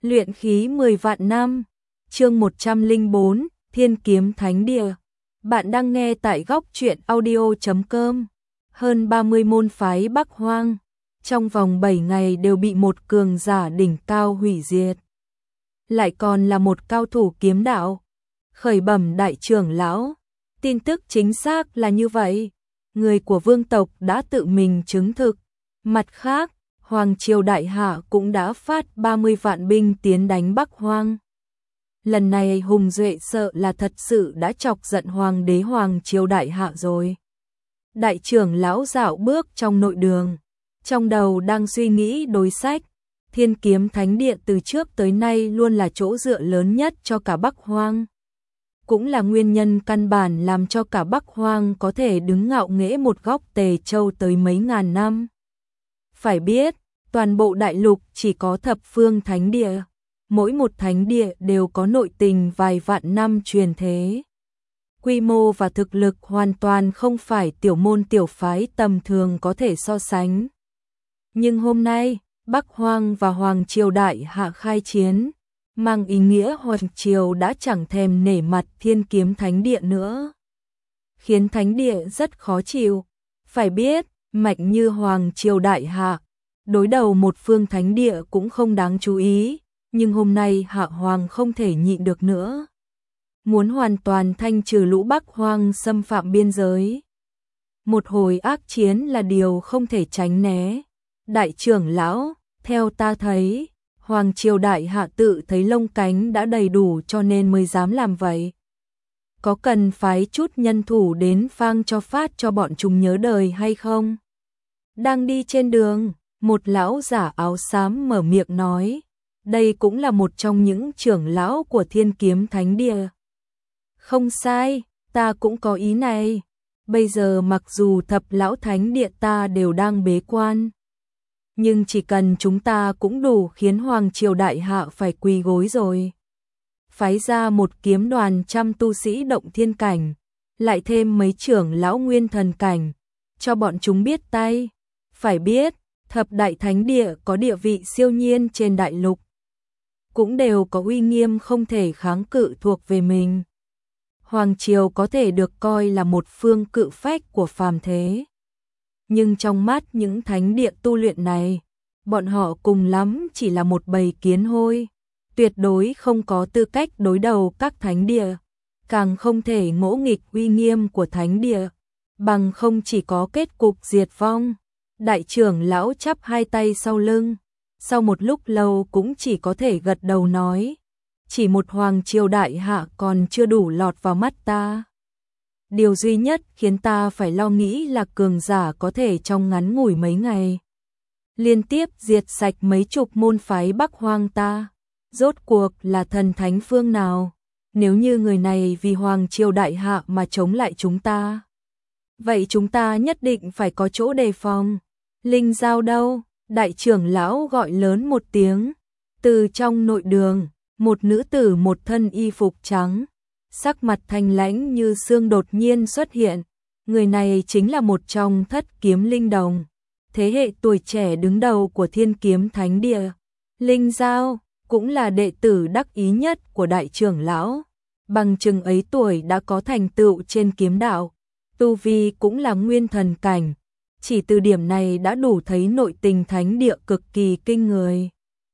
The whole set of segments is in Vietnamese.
Luyện khí 10 vạn năm, chương 104, Thiên Kiếm Thánh Địa. Bạn đang nghe tại góc truyện audio.com. Hơn 30 môn phái Bắc Hoang, trong vòng 7 ngày đều bị một cường giả đỉnh cao hủy diệt. Lại còn là một cao thủ kiếm đạo. Khởi bẩm đại trưởng lão, tin tức chính xác là như vậy. Người của vương tộc đã tự mình chứng thực. Mặt khác, Hoàng Triều Đại Hạ cũng đã phát 30 vạn binh tiến đánh Bắc Hoang. Lần này Hùng Duệ sợ là thật sự đã chọc giận Hoàng đế Hoàng Triều Đại Hạ rồi. Đại trưởng lão dạo bước trong nội đường, trong đầu đang suy nghĩ đối sách. Thiên Kiếm Thánh Địa từ trước tới nay luôn là chỗ dựa lớn nhất cho cả Bắc Hoang. Cũng là nguyên nhân căn bản làm cho cả Bắc Hoang có thể đứng ngạo nghễ một góc Tề Châu tới mấy ngàn năm. Phải biết, toàn bộ đại lục chỉ có thập phương thánh địa, mỗi một thánh địa đều có nội tình vài vạn năm truyền thế. Quy mô và thực lực hoàn toàn không phải tiểu môn tiểu phái tầm thường có thể so sánh. Nhưng hôm nay, Bắc Hoang và Hoàng Triều Đại Hạ khai chiến, mang ý nghĩa Hoàng Triều đã chẳng thèm nể mặt Thiên Kiếm Thánh Địa nữa, khiến Thánh Địa rất khó chịu. Phải biết, mạnh như Hoàng Triều Đại Hạ, đối đầu một phương Thánh Địa cũng không đáng chú ý, nhưng hôm nay Hạ Hoàng không thể nhịn được nữa, muốn hoàn toàn thanh trừ lũ Bắc Hoang xâm phạm biên giới. Một hồi ác chiến là điều không thể tránh né. Đại trưởng lão, theo ta thấy, Hoàng Triều Đại Hạ tự thấy lông cánh đã đầy đủ cho nên mới dám làm vậy. Có cần phái chút nhân thủ đến phang cho phát cho bọn chúng nhớ đời hay không? Đang đi trên đường, một lão giả áo xám mở miệng nói. Đây cũng là một trong những trưởng lão của Thiên Kiếm Thánh Địa. Không sai, ta cũng có ý này. Bây giờ mặc dù thập lão thánh địa ta đều đang bế quan, nhưng chỉ cần chúng ta cũng đủ khiến Hoàng Triều Đại Hạ phải quỳ gối rồi. Phái ra một kiếm đoàn trăm tu sĩ động thiên cảnh, lại thêm mấy trưởng lão nguyên thần cảnh, cho bọn chúng biết tay. Phải biết, thập đại thánh địa có địa vị siêu nhiên trên đại lục, cũng đều có uy nghiêm không thể kháng cự thuộc về mình. Hoàng Triều có thể được coi là một phương cự phách của phàm thế. Nhưng trong mắt những thánh địa tu luyện này, bọn họ cùng lắm chỉ là một bầy kiến hôi, tuyệt đối không có tư cách đối đầu các thánh địa, càng không thể ngỗ nghịch uy nghiêm của thánh địa, bằng không chỉ có kết cục diệt vong. Đại trưởng lão chắp hai tay sau lưng, sau một lúc lâu cũng chỉ có thể gật đầu nói, chỉ một Hoàng Triều Đại Hạ còn chưa đủ lọt vào mắt ta. Điều duy nhất khiến ta phải lo nghĩ là cường giả có thể trong ngắn ngủi mấy ngày liên tiếp diệt sạch mấy chục môn phái Bắc Hoang ta. Rốt cuộc là thần thánh phương nào? Nếu như người này vì Hoàng Triều Đại Hạ mà chống lại chúng ta, vậy chúng ta nhất định phải có chỗ đề phòng. Linh Giao đâu? Đại trưởng lão gọi lớn một tiếng. Từ trong nội đường, một nữ tử một thân y phục trắng, sắc mặt thanh lãnh như xương đột nhiên xuất hiện. Người này chính là một trong thất kiếm linh đồng, thế hệ tuổi trẻ đứng đầu của Thiên Kiếm Thánh Địa. Linh Giao cũng là đệ tử đắc ý nhất của đại trưởng lão, bằng chừng ấy tuổi đã có thành tựu trên kiếm đạo, tu vi cũng là nguyên thần cảnh. Chỉ từ điểm này đã đủ thấy nội tình thánh địa cực kỳ kinh người.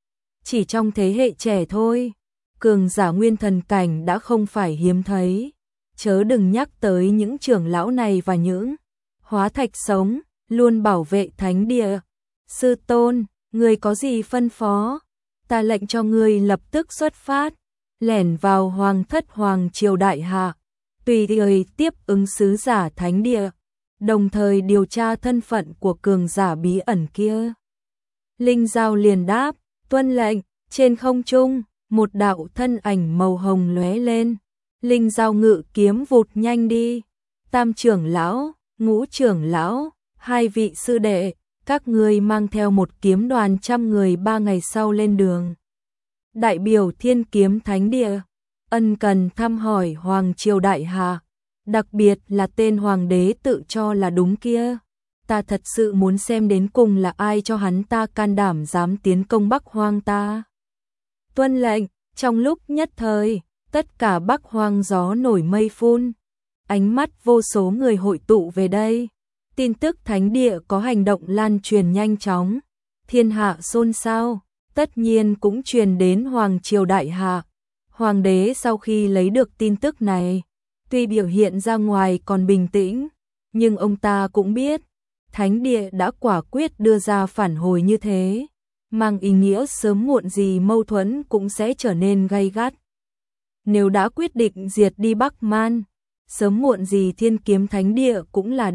Chỉ trong thế hệ trẻ thôi, cường giả nguyên thần cảnh đã không phải hiếm thấy, chớ đừng nhắc tới những trưởng lão này và những hóa thạch sống luôn bảo vệ thánh địa. Sư tôn, người có gì phân phó? Ta lệnh cho người lập tức xuất phát, lẻn vào Hoàng thất Hoàng Triều Đại Hạ, tùy thời tiếp ứng sứ giả thánh địa, đồng thời điều tra thân phận của cường giả bí ẩn kia. Linh Giao liền đáp, tuân lệnh. Trên không trung, một đạo thân ảnh màu hồng lóe lên. Linh Giao ngự kiếm vụt nhanh đi. Tam trưởng lão, ngũ trưởng lão, hai vị sư đệ, các ngươi mang theo một kiếm đoàn trăm người 3 ngày sau lên đường. Đại biểu Thiên Kiếm Thánh Địa ân cần thăm hỏi Hoàng Triều Đại Hạ, đặc biệt là tên hoàng đế tự cho là đúng kia. Ta thật sự muốn xem đến cùng là ai cho hắn ta can đảm dám tiến công Bắc Hoang ta. Tuân lệnh. Trong lúc nhất thời, tất cả Bắc Hoang gió nổi mây phun, ánh mắt vô số người hội tụ về đây. Tin tức thánh địa có hành động lan truyền nhanh chóng, thiên hạ xôn xao, tất nhiên cũng truyền đến Hoàng triều đại hạ. Hoàng đế sau khi lấy được tin tức này, tuy biểu hiện ra ngoài còn bình tĩnh, nhưng ông ta cũng biết, thánh địa đã quả quyết đưa ra phản hồi như thế, mang ý nghĩa sớm muộn gì mâu thuẫn cũng sẽ trở nên gay gắt. Nếu đã quyết định diệt đi Bắc Man, sớm muộn gì Thiên Kiếm Thánh Địa cũng là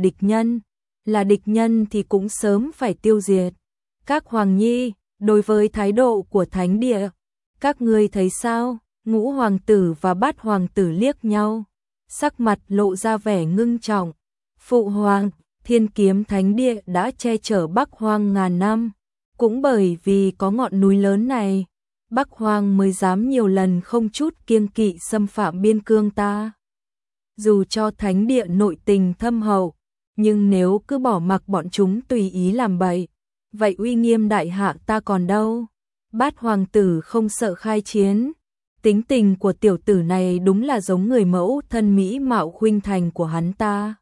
địch nhân thì cũng sớm phải tiêu diệt. Các hoàng nhi, đối với thái độ của Thánh Địa, các ngươi thấy sao? Ngũ hoàng tử và Bát hoàng tử liếc nhau, sắc mặt lộ ra vẻ ngưng trọng. Phụ hoàng, Thiên Kiếm Thánh Địa đã che chở Bắc Hoang ngàn năm, cũng bởi vì có ngọn núi lớn này, Bắc Hoang mới dám nhiều lần không chút kiêng kỵ xâm phạm biên cương ta. Dù cho thánh địa nội tình thâm hậu, nhưng nếu cứ bỏ mặc bọn chúng tùy ý làm bậy, vậy uy nghiêm đại hạ ta còn đâu? Bát hoàng tử không sợ khai chiến. Tính tình của tiểu tử này đúng là giống người mẫu thân mỹ mạo khuynh thành của hắn ta.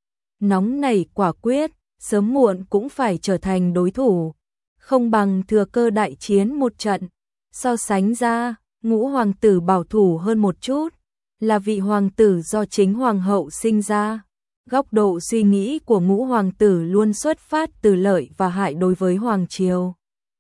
Nóng nảy quả quyết, sớm muộn cũng phải trở thành đối thủ, không bằng thừa cơ đại chiến một trận. So sánh ra, ngũ hoàng tử bảo thủ hơn một chút, là vị hoàng tử do chính hoàng hậu sinh ra. Góc độ suy nghĩ của ngũ hoàng tử luôn xuất phát từ lợi và hại đối với hoàng triều.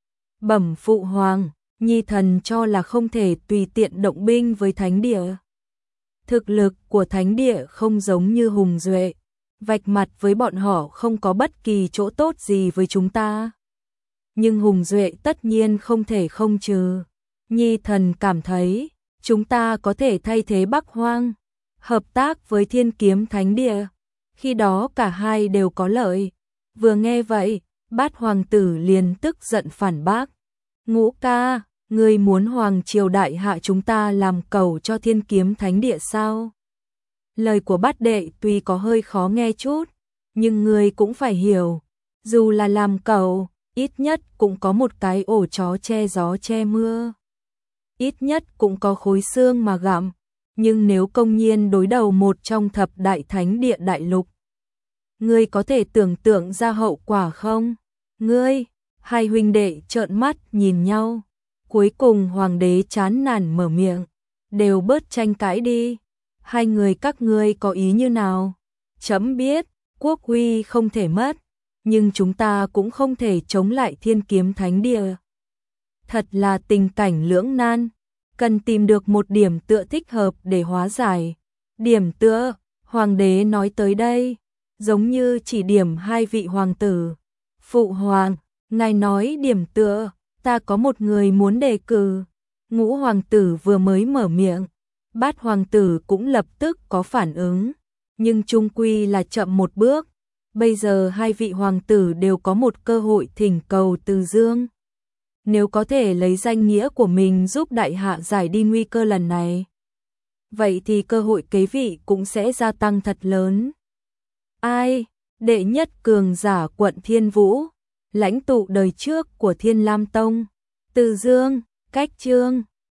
Bẩm phụ hoàng, nhi thần cho là không thể tùy tiện động binh với thánh địa. Thực lực của thánh địa không giống như Hùng Duệ, vạch mặt với bọn họ không có bất kỳ chỗ tốt gì với chúng ta. Nhưng Hùng Duệ tất nhiên không thể không trừ. Nhi thần cảm thấy, chúng ta có thể thay thế Bắc Hoang, hợp tác với Thiên Kiếm Thánh Địa. Khi đó cả hai đều có lợi. Vừa nghe vậy, Bát hoàng tử liền tức giận phản bác. Ngũ ca, ngươi muốn Hoàng triều đại hạ chúng ta làm cầu cho Thiên Kiếm Thánh Địa sao? Lời của Bát đệ tuy có hơi khó nghe chút, nhưng ngươi cũng phải hiểu, dù là làm cầu, ít nhất cũng có một cái ổ chó che gió che mưa. Ít nhất cũng có khối xương mà gặm, nhưng nếu công nhiên đối đầu một trong thập đại thánh địa đại lục, ngươi có thể tưởng tượng ra hậu quả không? Ngươi, hai huynh đệ trợn mắt nhìn nhau, cuối cùng hoàng đế chán nản mở miệng, đều bớt tranh cãi đi, hai người các ngươi có ý như nào? Trẫm biết, quốc uy không thể mất, nhưng chúng ta cũng không thể chống lại Thiên Kiếm Thánh Địa. Thật là tình cảnh lưỡng nan, cần tìm được một điểm tựa thích hợp để hóa giải. Điểm tựa, hoàng đế nói tới đây, giống như chỉ điểm hai vị hoàng tử. Phụ hoàng, ngài nói điểm tựa, ta có một người muốn đề cử. Ngũ hoàng tử vừa mới mở miệng, Bát hoàng tử cũng lập tức có phản ứng, nhưng chung quy là chậm một bước. Bây giờ hai vị hoàng tử đều có một cơ hội thỉnh cầu từ Dương. Nếu có thể lấy danh nghĩa của mình giúp đại hạ giải đi nguy cơ lần này, vậy thì cơ hội kế vị cũng sẽ gia tăng thật lớn. Ai? Đệ nhất cường giả quận Thiên Vũ, lãnh tụ đời trước của Thiên Lam Tông, Từ Dương, Cách Chương.